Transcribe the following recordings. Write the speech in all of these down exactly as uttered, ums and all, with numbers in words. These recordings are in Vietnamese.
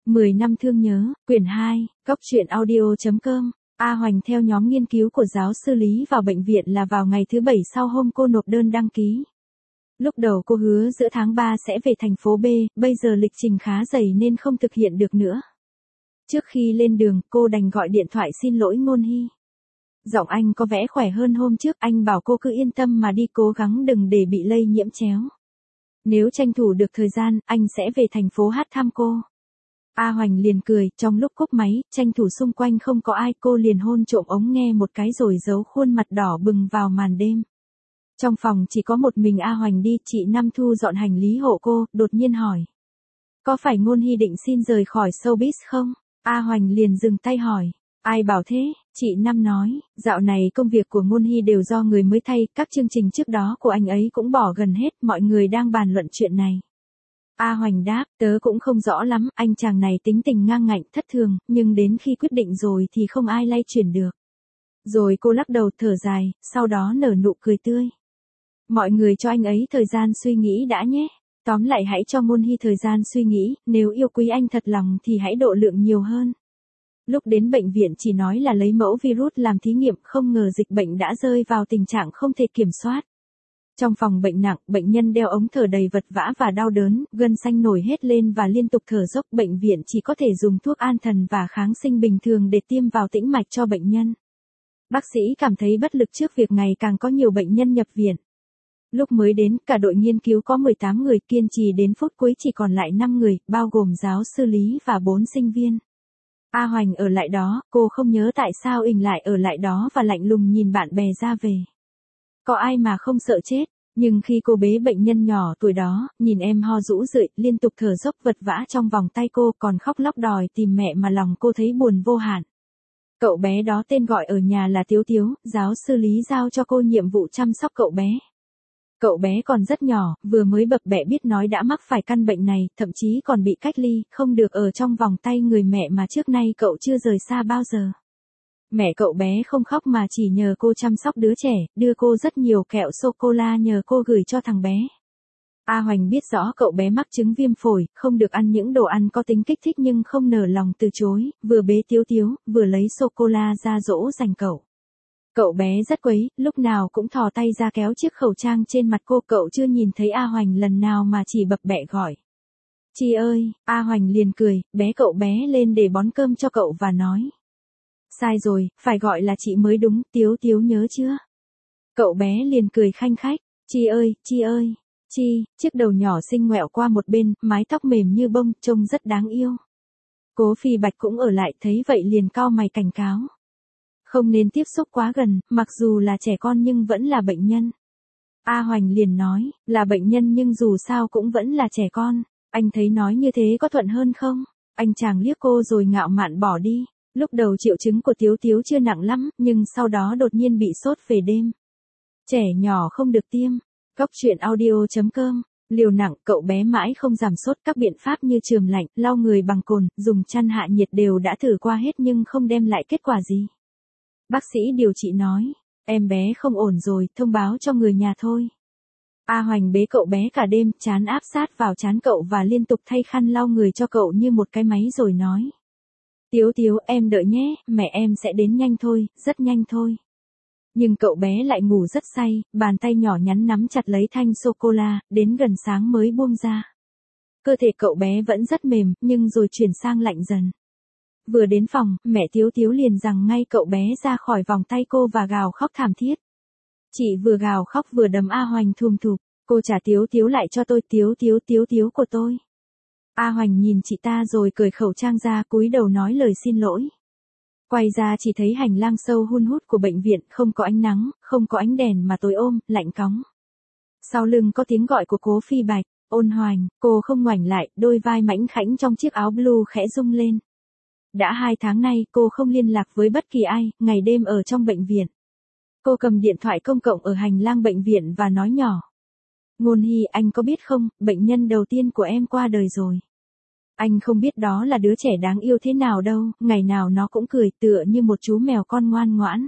mười năm thương nhớ, quyển hai, góc truyện audio chấm com. A Hoành theo nhóm nghiên cứu của giáo sư Lý vào bệnh viện là vào ngày thứ bảy sau hôm cô nộp đơn đăng ký. Lúc đầu cô hứa giữa tháng ba sẽ về thành phố B, bây giờ lịch trình khá dày nên không thực hiện được nữa. Trước khi lên đường, cô đành gọi điện thoại xin lỗi Ngôn Hy. Giọng anh có vẻ khỏe hơn hôm trước, anh bảo cô cứ yên tâm mà đi, cố gắng đừng để bị lây nhiễm chéo. Nếu tranh thủ được thời gian, anh sẽ về thành phố hát thăm cô. A Hoành liền cười, trong lúc cúp máy, tranh thủ xung quanh không có ai, cô liền hôn trộm ống nghe một cái rồi giấu khuôn mặt đỏ bừng vào màn đêm. Trong phòng chỉ có một mình A Hoành đi, chị Năm thu dọn hành lý hộ cô, đột nhiên hỏi. Có phải Ngôn Hy định xin rời khỏi showbiz không? A Hoành liền dừng tay hỏi. Ai bảo thế? Chị Năm nói, dạo này công việc của Ngôn Hy đều do người mới thay, các chương trình trước đó của anh ấy cũng bỏ gần hết, mọi người đang bàn luận chuyện này. A Hoành đáp, tớ cũng không rõ lắm, anh chàng này tính tình ngang ngạnh thất thường, nhưng đến khi quyết định rồi thì không ai lay chuyển được. Rồi cô lắc đầu thở dài, sau đó nở nụ cười tươi. Mọi người cho anh ấy thời gian suy nghĩ đã nhé. Tóm lại hãy cho Ngôn Hy thời gian suy nghĩ, nếu yêu quý anh thật lòng thì hãy độ lượng nhiều hơn. Lúc đến bệnh viện chỉ nói là lấy mẫu virus làm thí nghiệm, không ngờ dịch bệnh đã rơi vào tình trạng không thể kiểm soát. Trong phòng bệnh nặng, bệnh nhân đeo ống thở đầy vật vã và đau đớn, gân xanh nổi hết lên và liên tục thở dốc. Bệnh viện chỉ có thể dùng thuốc an thần và kháng sinh bình thường để tiêm vào tĩnh mạch cho bệnh nhân. Bác sĩ cảm thấy bất lực trước việc ngày càng có nhiều bệnh nhân nhập viện. Lúc mới đến, cả đội nghiên cứu có mười tám người, kiên trì đến phút cuối chỉ còn lại năm người, bao gồm giáo sư Lý và bốn sinh viên. A Hoành ở lại đó, cô không nhớ tại sao Ình lại ở lại đó và lạnh lùng nhìn bạn bè ra về. Có ai mà không sợ chết, nhưng khi cô bế bệnh nhân nhỏ tuổi đó, nhìn em ho rũ rượi, liên tục thở dốc vật vã trong vòng tay cô, còn khóc lóc đòi tìm mẹ mà lòng cô thấy buồn vô hạn. Cậu bé đó tên gọi ở nhà là Tiếu Tiếu, giáo sư Lý giao cho cô nhiệm vụ chăm sóc cậu bé. Cậu bé còn rất nhỏ, vừa mới bập bẹ biết nói đã mắc phải căn bệnh này, thậm chí còn bị cách ly, không được ở trong vòng tay người mẹ mà trước nay cậu chưa rời xa bao giờ. Mẹ cậu bé không khóc mà chỉ nhờ cô chăm sóc đứa trẻ, đưa cô rất nhiều kẹo sô-cô-la nhờ cô gửi cho thằng bé. A Hoành biết rõ cậu bé mắc chứng viêm phổi, không được ăn những đồ ăn có tính kích thích nhưng không nở lòng từ chối, vừa bế Tiếu Tiếu, vừa lấy sô-cô-la ra dỗ dành cậu. Cậu bé rất quấy, lúc nào cũng thò tay ra kéo chiếc khẩu trang trên mặt cô, cậu chưa nhìn thấy A Hoành lần nào mà chỉ bập bẹ gọi. Chị ơi, A Hoành liền cười, bé cậu bé lên để bón cơm cho cậu và nói. Sai rồi, phải gọi là chị mới đúng, Tiếu Tiếu nhớ chưa? Cậu bé liền cười khanh khách, chị ơi, chị ơi, chị, chiếc đầu nhỏ xinh ngoẹo qua một bên, mái tóc mềm như bông, trông rất đáng yêu. Cố Phi Bạch cũng ở lại, thấy vậy liền cau mày cảnh cáo. Không nên tiếp xúc quá gần, mặc dù là trẻ con nhưng vẫn là bệnh nhân. A Hoành liền nói, là bệnh nhân nhưng dù sao cũng vẫn là trẻ con, anh thấy nói như thế có thuận hơn không? Anh chàng liếc cô rồi ngạo mạn bỏ đi. Lúc đầu triệu chứng của Tiếu Tiếu chưa nặng lắm, nhưng sau đó đột nhiên bị sốt về đêm. Trẻ nhỏ không được tiêm. Góc truyện audio chấm com. Liều nặng, cậu bé mãi không giảm sốt, các biện pháp như chườm lạnh, lau người bằng cồn, dùng chăn hạ nhiệt đều đã thử qua hết nhưng không đem lại kết quả gì. Bác sĩ điều trị nói, em bé không ổn rồi, thông báo cho người nhà thôi. A Hoành bế cậu bé cả đêm, trán áp sát vào trán cậu và liên tục thay khăn lau người cho cậu như một cái máy rồi nói. Tiếu Tiếu, em đợi nhé, mẹ em sẽ đến nhanh thôi, rất nhanh thôi. Nhưng cậu bé lại ngủ rất say, bàn tay nhỏ nhắn nắm chặt lấy thanh sô-cô-la, đến gần sáng mới buông ra. Cơ thể cậu bé vẫn rất mềm, nhưng rồi chuyển sang lạnh dần. Vừa đến phòng, mẹ Tiếu Tiếu liền giằng ngay cậu bé ra khỏi vòng tay cô và gào khóc thảm thiết. Chị vừa gào khóc vừa đấm A Hoành thùm thụp, cô trả Tiếu Tiếu lại cho tôi, Tiếu Tiếu Tiếu Tiếu của tôi. A Hoành nhìn chị ta rồi cởi khẩu trang ra, cúi đầu nói lời xin lỗi. Quay ra chỉ thấy hành lang sâu hun hút của bệnh viện, không có ánh nắng, không có ánh đèn mà tối ôm, lạnh cóng. Sau lưng có tiếng gọi của Cố Phi Bạch, Ôn Hoành, cô không ngoảnh lại, đôi vai mảnh khảnh trong chiếc áo blue khẽ rung lên. Đã hai tháng nay cô không liên lạc với bất kỳ ai, ngày đêm ở trong bệnh viện. Cô cầm điện thoại công cộng ở hành lang bệnh viện và nói nhỏ. Ngôn Hy, anh có biết không, bệnh nhân đầu tiên của em qua đời rồi. Anh không biết đó là đứa trẻ đáng yêu thế nào đâu, ngày nào nó cũng cười tựa như một chú mèo con ngoan ngoãn.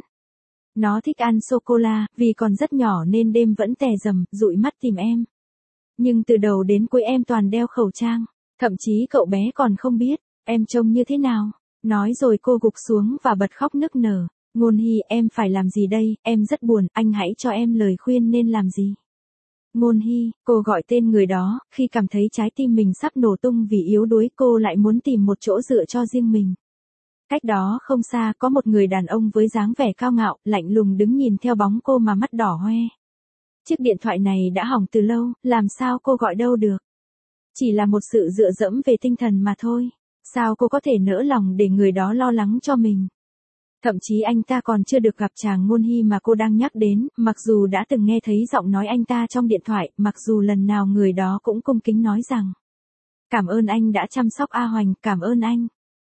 Nó thích ăn sô-cô-la, vì còn rất nhỏ nên đêm vẫn tè rầm, dụi mắt tìm em. Nhưng từ đầu đến cuối em toàn đeo khẩu trang, thậm chí cậu bé còn không biết. Em trông như thế nào? Nói rồi cô gục xuống và bật khóc nức nở. Ngôn Hy, em phải làm gì đây, em rất buồn, anh hãy cho em lời khuyên nên làm gì. Ngôn Hy, cô gọi tên người đó, khi cảm thấy trái tim mình sắp nổ tung vì yếu đuối cô lại muốn tìm một chỗ dựa cho riêng mình. Cách đó không xa có một người đàn ông với dáng vẻ cao ngạo, lạnh lùng đứng nhìn theo bóng cô mà mắt đỏ hoe. Chiếc điện thoại này đã hỏng từ lâu, làm sao cô gọi đâu được. Chỉ là một sự dựa dẫm về tinh thần mà thôi. Sao cô có thể nỡ lòng để người đó lo lắng cho mình. Thậm chí anh ta còn chưa được gặp chàng Ngôn Hy mà cô đang nhắc đến, mặc dù đã từng nghe thấy giọng nói anh ta trong điện thoại, mặc dù lần nào người đó cũng cung kính nói rằng cảm ơn anh đã chăm sóc A Hoành, cảm ơn anh.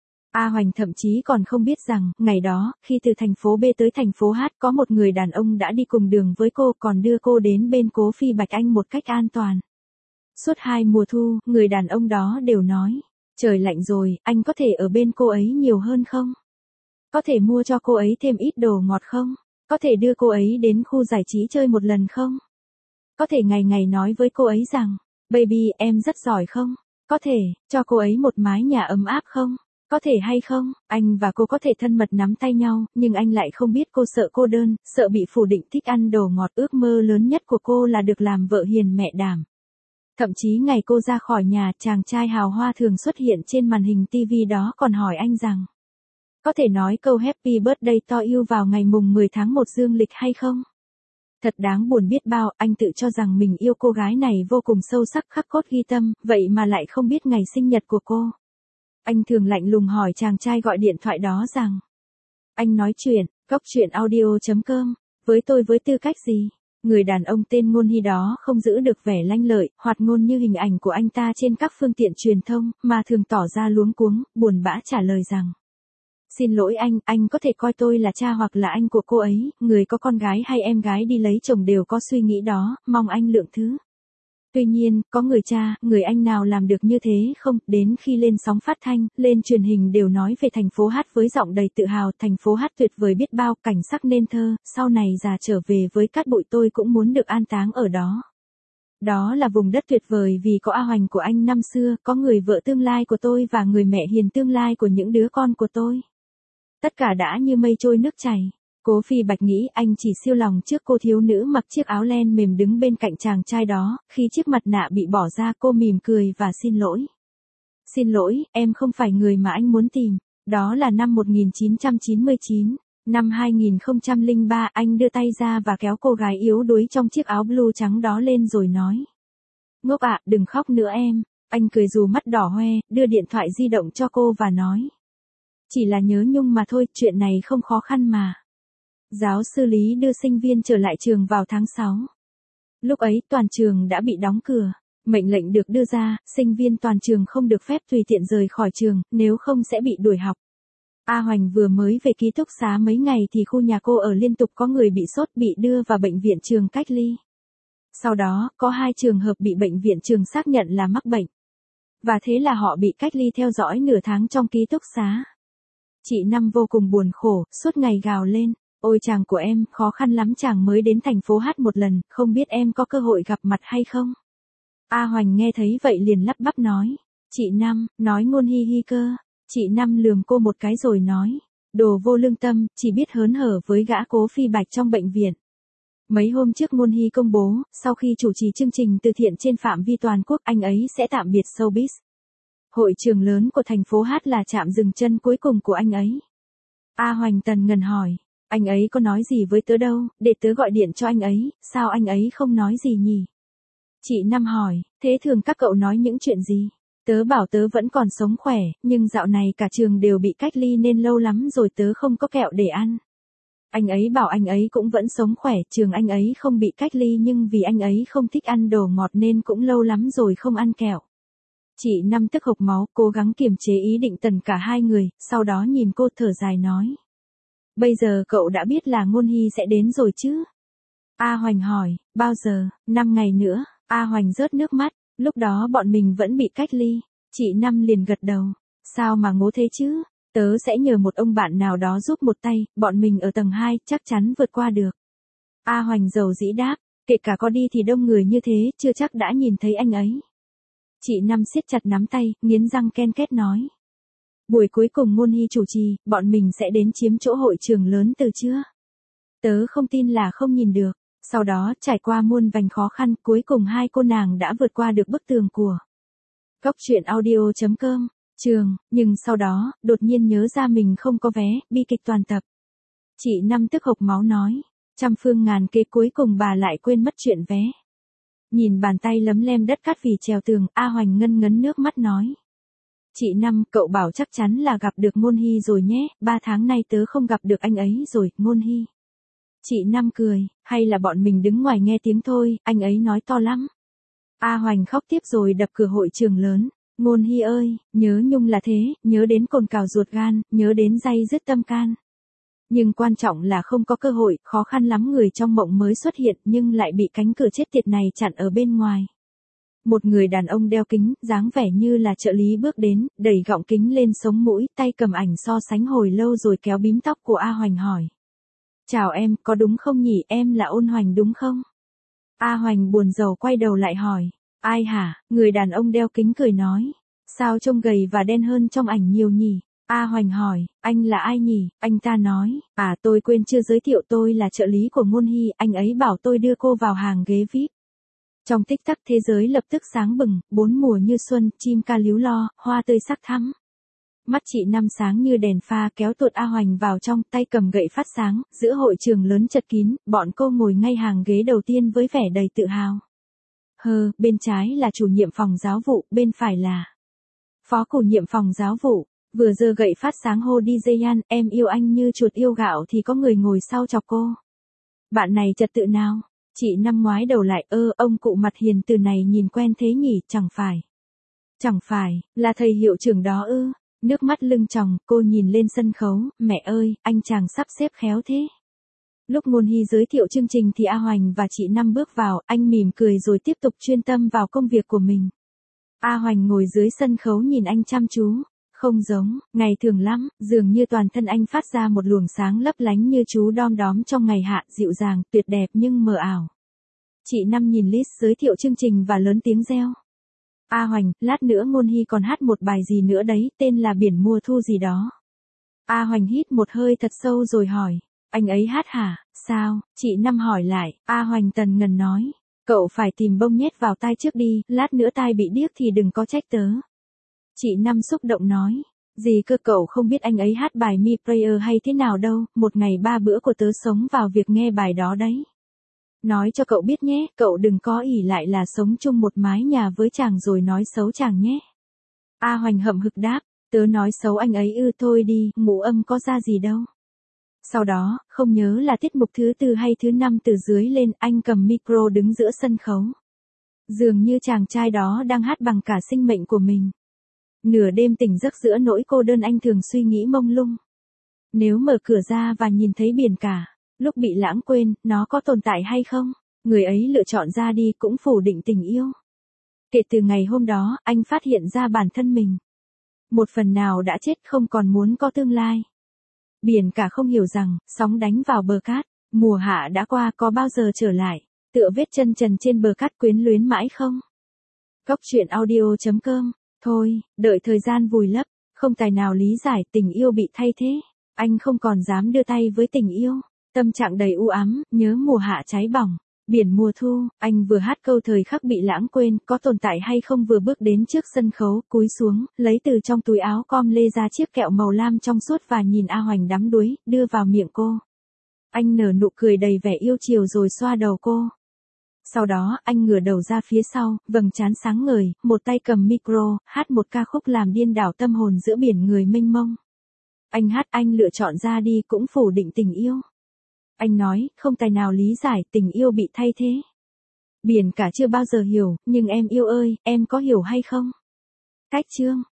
A Hoành thậm chí còn không biết rằng, ngày đó, khi từ thành phố B tới thành phố H có một người đàn ông đã đi cùng đường với cô còn đưa cô đến bên Cố Phi Bạch Anh một cách an toàn. Suốt hai mùa thu, người đàn ông đó đều nói, trời lạnh rồi, anh có thể ở bên cô ấy nhiều hơn không? Có thể mua cho cô ấy thêm ít đồ ngọt không? Có thể đưa cô ấy đến khu giải trí chơi một lần không? Có thể ngày ngày nói với cô ấy rằng, baby em rất giỏi không? Có thể, cho cô ấy một mái nhà ấm áp không? Có thể hay không? Anh và cô có thể thân mật nắm tay nhau, nhưng anh lại không biết cô sợ cô đơn, sợ bị phủ định thích ăn đồ ngọt. Ước mơ lớn nhất của cô là được làm vợ hiền mẹ đảm. Thậm chí ngày cô ra khỏi nhà, chàng trai hào hoa thường xuất hiện trên màn hình ti vi đó còn hỏi anh rằng, có thể nói câu Happy Birthday to you vào ngày mùng mười tháng một dương lịch hay không? Thật đáng buồn biết bao, anh tự cho rằng mình yêu cô gái này vô cùng sâu sắc khắc cốt ghi tâm, vậy mà lại không biết ngày sinh nhật của cô. Anh thường lạnh lùng hỏi chàng trai gọi điện thoại đó rằng, anh nói chuyện, góc chuyện audio chấm com, với tôi với tư cách gì? Người đàn ông tên Ngôn Hy đó không giữ được vẻ lanh lợi, hoạt ngôn như hình ảnh của anh ta trên các phương tiện truyền thông, mà thường tỏ ra luống cuống, buồn bã trả lời rằng, xin lỗi anh, anh có thể coi tôi là cha hoặc là anh của cô ấy, người có con gái hay em gái đi lấy chồng đều có suy nghĩ đó, mong anh lượng thứ. Tuy nhiên, có người cha, người anh nào làm được như thế không, đến khi lên sóng phát thanh, lên truyền hình đều nói về thành phố Hát với giọng đầy tự hào, thành phố Hát tuyệt vời biết bao, cảnh sắc nên thơ, sau này già trở về với cát bụi tôi cũng muốn được an táng ở đó. Đó là vùng đất tuyệt vời vì có A Hoành của anh năm xưa, có người vợ tương lai của tôi và người mẹ hiền tương lai của những đứa con của tôi. Tất cả đã như mây trôi nước chảy. Cố Phi Bạch nghĩ anh chỉ siêu lòng trước cô thiếu nữ mặc chiếc áo len mềm đứng bên cạnh chàng trai đó, khi chiếc mặt nạ bị bỏ ra cô mỉm cười và xin lỗi. Xin lỗi, em không phải người mà anh muốn tìm. Đó là năm một nghìn chín trăm chín mươi chín. Năm hai nghìn không trăm lẻ ba anh đưa tay ra và kéo cô gái yếu đuối trong chiếc áo blue trắng đó lên rồi nói. Ngốc ạ, đừng khóc nữa em. Anh cười dù mắt đỏ hoe, đưa điện thoại di động cho cô và nói. Chỉ là nhớ nhung mà thôi, chuyện này không khó khăn mà. Giáo sư Lý đưa sinh viên trở lại trường vào tháng sáu. Lúc ấy toàn trường đã bị đóng cửa. Mệnh lệnh được đưa ra, sinh viên toàn trường không được phép tùy tiện rời khỏi trường, nếu không sẽ bị đuổi học. A Hoành vừa mới về ký túc xá mấy ngày thì khu nhà cô ở liên tục có người bị sốt bị đưa vào bệnh viện trường cách ly. Sau đó, có hai trường hợp bị bệnh viện trường xác nhận là mắc bệnh. Và thế là họ bị cách ly theo dõi nửa tháng trong ký túc xá. Chị Năm vô cùng buồn khổ, suốt ngày gào lên. Ôi chàng của em, khó khăn lắm chàng mới đến thành phố Hát một lần, không biết em có cơ hội gặp mặt hay không? A Hoành nghe thấy vậy liền lắp bắp nói. Chị Năm, nói Ngôn Hy Hy cơ. Chị Năm lườm cô một cái rồi nói. Đồ vô lương tâm, chỉ biết hớn hở với gã Cố Phi Bạch trong bệnh viện. Mấy hôm trước Ngôn Hy công bố, sau khi chủ trì chương trình từ thiện trên phạm vi toàn quốc anh ấy sẽ tạm biệt showbiz. Hội trường lớn của thành phố Hát là trạm dừng chân cuối cùng của anh ấy. A Hoành tần ngần hỏi. Anh ấy có nói gì với tớ đâu, để tớ gọi điện cho anh ấy, sao anh ấy không nói gì nhỉ? Chị Năm hỏi, thế thường các cậu nói những chuyện gì? Tớ bảo tớ vẫn còn sống khỏe, nhưng dạo này cả trường đều bị cách ly nên lâu lắm rồi tớ không có kẹo để ăn. Anh ấy bảo anh ấy cũng vẫn sống khỏe, trường anh ấy không bị cách ly nhưng vì anh ấy không thích ăn đồ ngọt nên cũng lâu lắm rồi không ăn kẹo. Chị Năm tức hộc máu, cố gắng kiềm chế ý định tần cả hai người, sau đó nhìn cô thở dài nói. Bây giờ cậu đã biết là Ngôn Hy sẽ đến rồi chứ? A Hoành hỏi, bao giờ? Năm ngày nữa. A Hoành rớt nước mắt, lúc đó bọn mình vẫn bị cách ly. Chị Năm liền gật đầu. Sao mà ngố thế chứ? Tớ sẽ nhờ một ông bạn nào đó giúp một tay, bọn mình ở tầng hai, chắc chắn vượt qua được. A Hoành dầu dĩ đáp, kể cả có đi thì đông người như thế, chưa chắc đã nhìn thấy anh ấy. Chị Năm siết chặt nắm tay, nghiến răng ken két nói. Buổi cuối cùng Ngôn Hy chủ trì, bọn mình sẽ đến chiếm chỗ hội trường lớn từ trưa. Tớ không tin là không nhìn được. Sau đó, trải qua muôn vành khó khăn, cuối cùng hai cô nàng đã vượt qua được bức tường của Cóc truyện audio chấm com, trường, nhưng sau đó, đột nhiên nhớ ra mình không có vé, bi kịch toàn tập. Chị Năm tức hộc máu nói, trăm phương ngàn kế cuối cùng bà lại quên mất chuyện vé. Nhìn bàn tay lấm lem đất cát vì trèo tường, A Hoành ngân ngấn nước mắt nói. Chị Năm, cậu bảo chắc chắn là gặp được Ngôn Hy rồi nhé, ba tháng nay tớ không gặp được anh ấy rồi, Ngôn Hy. Chị Năm cười, hay là bọn mình đứng ngoài nghe tiếng thôi, anh ấy nói to lắm. A Hoành khóc tiếp rồi đập cửa hội trường lớn. Ngôn Hy ơi, nhớ nhung là thế, nhớ đến cồn cào ruột gan, nhớ đến day dứt tâm can. Nhưng quan trọng là không có cơ hội, khó khăn lắm người trong mộng mới xuất hiện nhưng lại bị cánh cửa chết tiệt này chặn ở bên ngoài. Một người đàn ông đeo kính, dáng vẻ như là trợ lý bước đến, đẩy gọng kính lên sống mũi, tay cầm ảnh so sánh hồi lâu rồi kéo bím tóc của A Hoành hỏi. Chào em, có đúng không nhỉ, em là Ôn Hoành đúng không? A Hoành buồn rầu quay đầu lại hỏi. Ai hả? Người đàn ông đeo kính cười nói. Sao trông gầy và đen hơn trong ảnh nhiều nhỉ? A Hoành hỏi, anh là ai nhỉ? Anh ta nói, à tôi quên chưa giới thiệu tôi là trợ lý của Ngôn Hy, anh ấy bảo tôi đưa cô vào hàng ghế vi ai pi. Trong tích tắc thế giới lập tức sáng bừng, bốn mùa như xuân, chim ca líu lo, hoa tươi sắc thắm. Mắt chị Năm sáng như đèn pha kéo tuột A Hoành vào trong, tay cầm gậy phát sáng, giữa hội trường lớn chật kín, bọn cô ngồi ngay hàng ghế đầu tiên với vẻ đầy tự hào. Hờ, bên trái là chủ nhiệm phòng giáo vụ, bên phải là phó chủ nhiệm phòng giáo vụ, vừa giơ gậy phát sáng hô đi Jayan, em yêu anh như chuột yêu gạo thì có người ngồi sau chọc cô. Bạn này trật tự nào? Chị Năm ngoái đầu lại, ơ, ông cụ mặt hiền từ này nhìn quen thế nhỉ, chẳng phải. Chẳng phải, là thầy hiệu trưởng đó ư? Nước mắt lưng tròng, cô nhìn lên sân khấu, mẹ ơi, anh chàng sắp xếp khéo thế. Lúc Ngôn Hy giới thiệu chương trình thì A Hoành và chị Năm bước vào, anh mỉm cười rồi tiếp tục chuyên tâm vào công việc của mình. A Hoành ngồi dưới sân khấu nhìn anh chăm chú. Không giống, ngày thường lắm, dường như toàn thân anh phát ra một luồng sáng lấp lánh như chú đom đóm trong ngày hạ, dịu dàng, tuyệt đẹp nhưng mờ ảo. Chị Năm nhìn list giới thiệu chương trình và lớn tiếng reo. A Hoành, lát nữa Ngôn Hy còn hát một bài gì nữa đấy, tên là Biển Mùa Thu gì đó. A Hoành hít một hơi thật sâu rồi hỏi, anh ấy hát hả, sao? Chị Năm hỏi lại, A Hoành tần ngần nói, cậu phải tìm bông nhét vào tai trước đi, lát nữa tai bị điếc thì đừng có trách tớ. Chị Năm xúc động nói, gì cơ, cậu không biết anh ấy hát bài Me Prayer hay thế nào đâu, một ngày ba bữa của tớ sống vào việc nghe bài đó đấy. Nói cho cậu biết nhé, cậu đừng có ỷ lại là sống chung một mái nhà với chàng rồi nói xấu chàng nhé. A Hoành hậm hực đáp, tớ nói xấu anh ấy ư, thôi đi, ngũ âm có ra gì đâu. Sau đó, không nhớ là tiết mục thứ tư hay thứ năm từ dưới lên, anh cầm micro đứng giữa sân khấu. Dường như chàng trai đó đang hát bằng cả sinh mệnh của mình. Nửa đêm tỉnh giấc giữa nỗi cô đơn anh thường suy nghĩ mông lung. Nếu mở cửa ra và nhìn thấy biển cả, lúc bị lãng quên, nó có tồn tại hay không? Người ấy lựa chọn ra đi cũng phủ định tình yêu. Kể từ ngày hôm đó, anh phát hiện ra bản thân mình. Một phần nào đã chết không còn muốn có tương lai. Biển cả không hiểu rằng, sóng đánh vào bờ cát, mùa hạ đã qua có bao giờ trở lại, tựa vết chân trần trên bờ cát quyến luyến mãi không? Cóc truyện audio chấm com. Thôi, đợi thời gian vùi lấp, không tài nào lý giải tình yêu bị thay thế. Anh không còn dám đưa tay với tình yêu. Tâm trạng đầy u ám, nhớ mùa hạ cháy bỏng. Biển mùa thu, anh vừa hát câu thời khắc bị lãng quên, có tồn tại hay không vừa bước đến trước sân khấu, cúi xuống, lấy từ trong túi áo com lê ra chiếc kẹo màu lam trong suốt và nhìn A Hoành đắm đuối, đưa vào miệng cô. Anh nở nụ cười đầy vẻ yêu chiều rồi xoa đầu cô. Sau đó, anh ngửa đầu ra phía sau, vầng trán sáng ngời, một tay cầm micro, hát một ca khúc làm điên đảo tâm hồn giữa biển người mênh mông. Anh hát anh lựa chọn ra đi cũng phủ định tình yêu. Anh nói, không tài nào lý giải tình yêu bị thay thế. Biển cả chưa bao giờ hiểu, nhưng em yêu ơi, em có hiểu hay không? Cách chương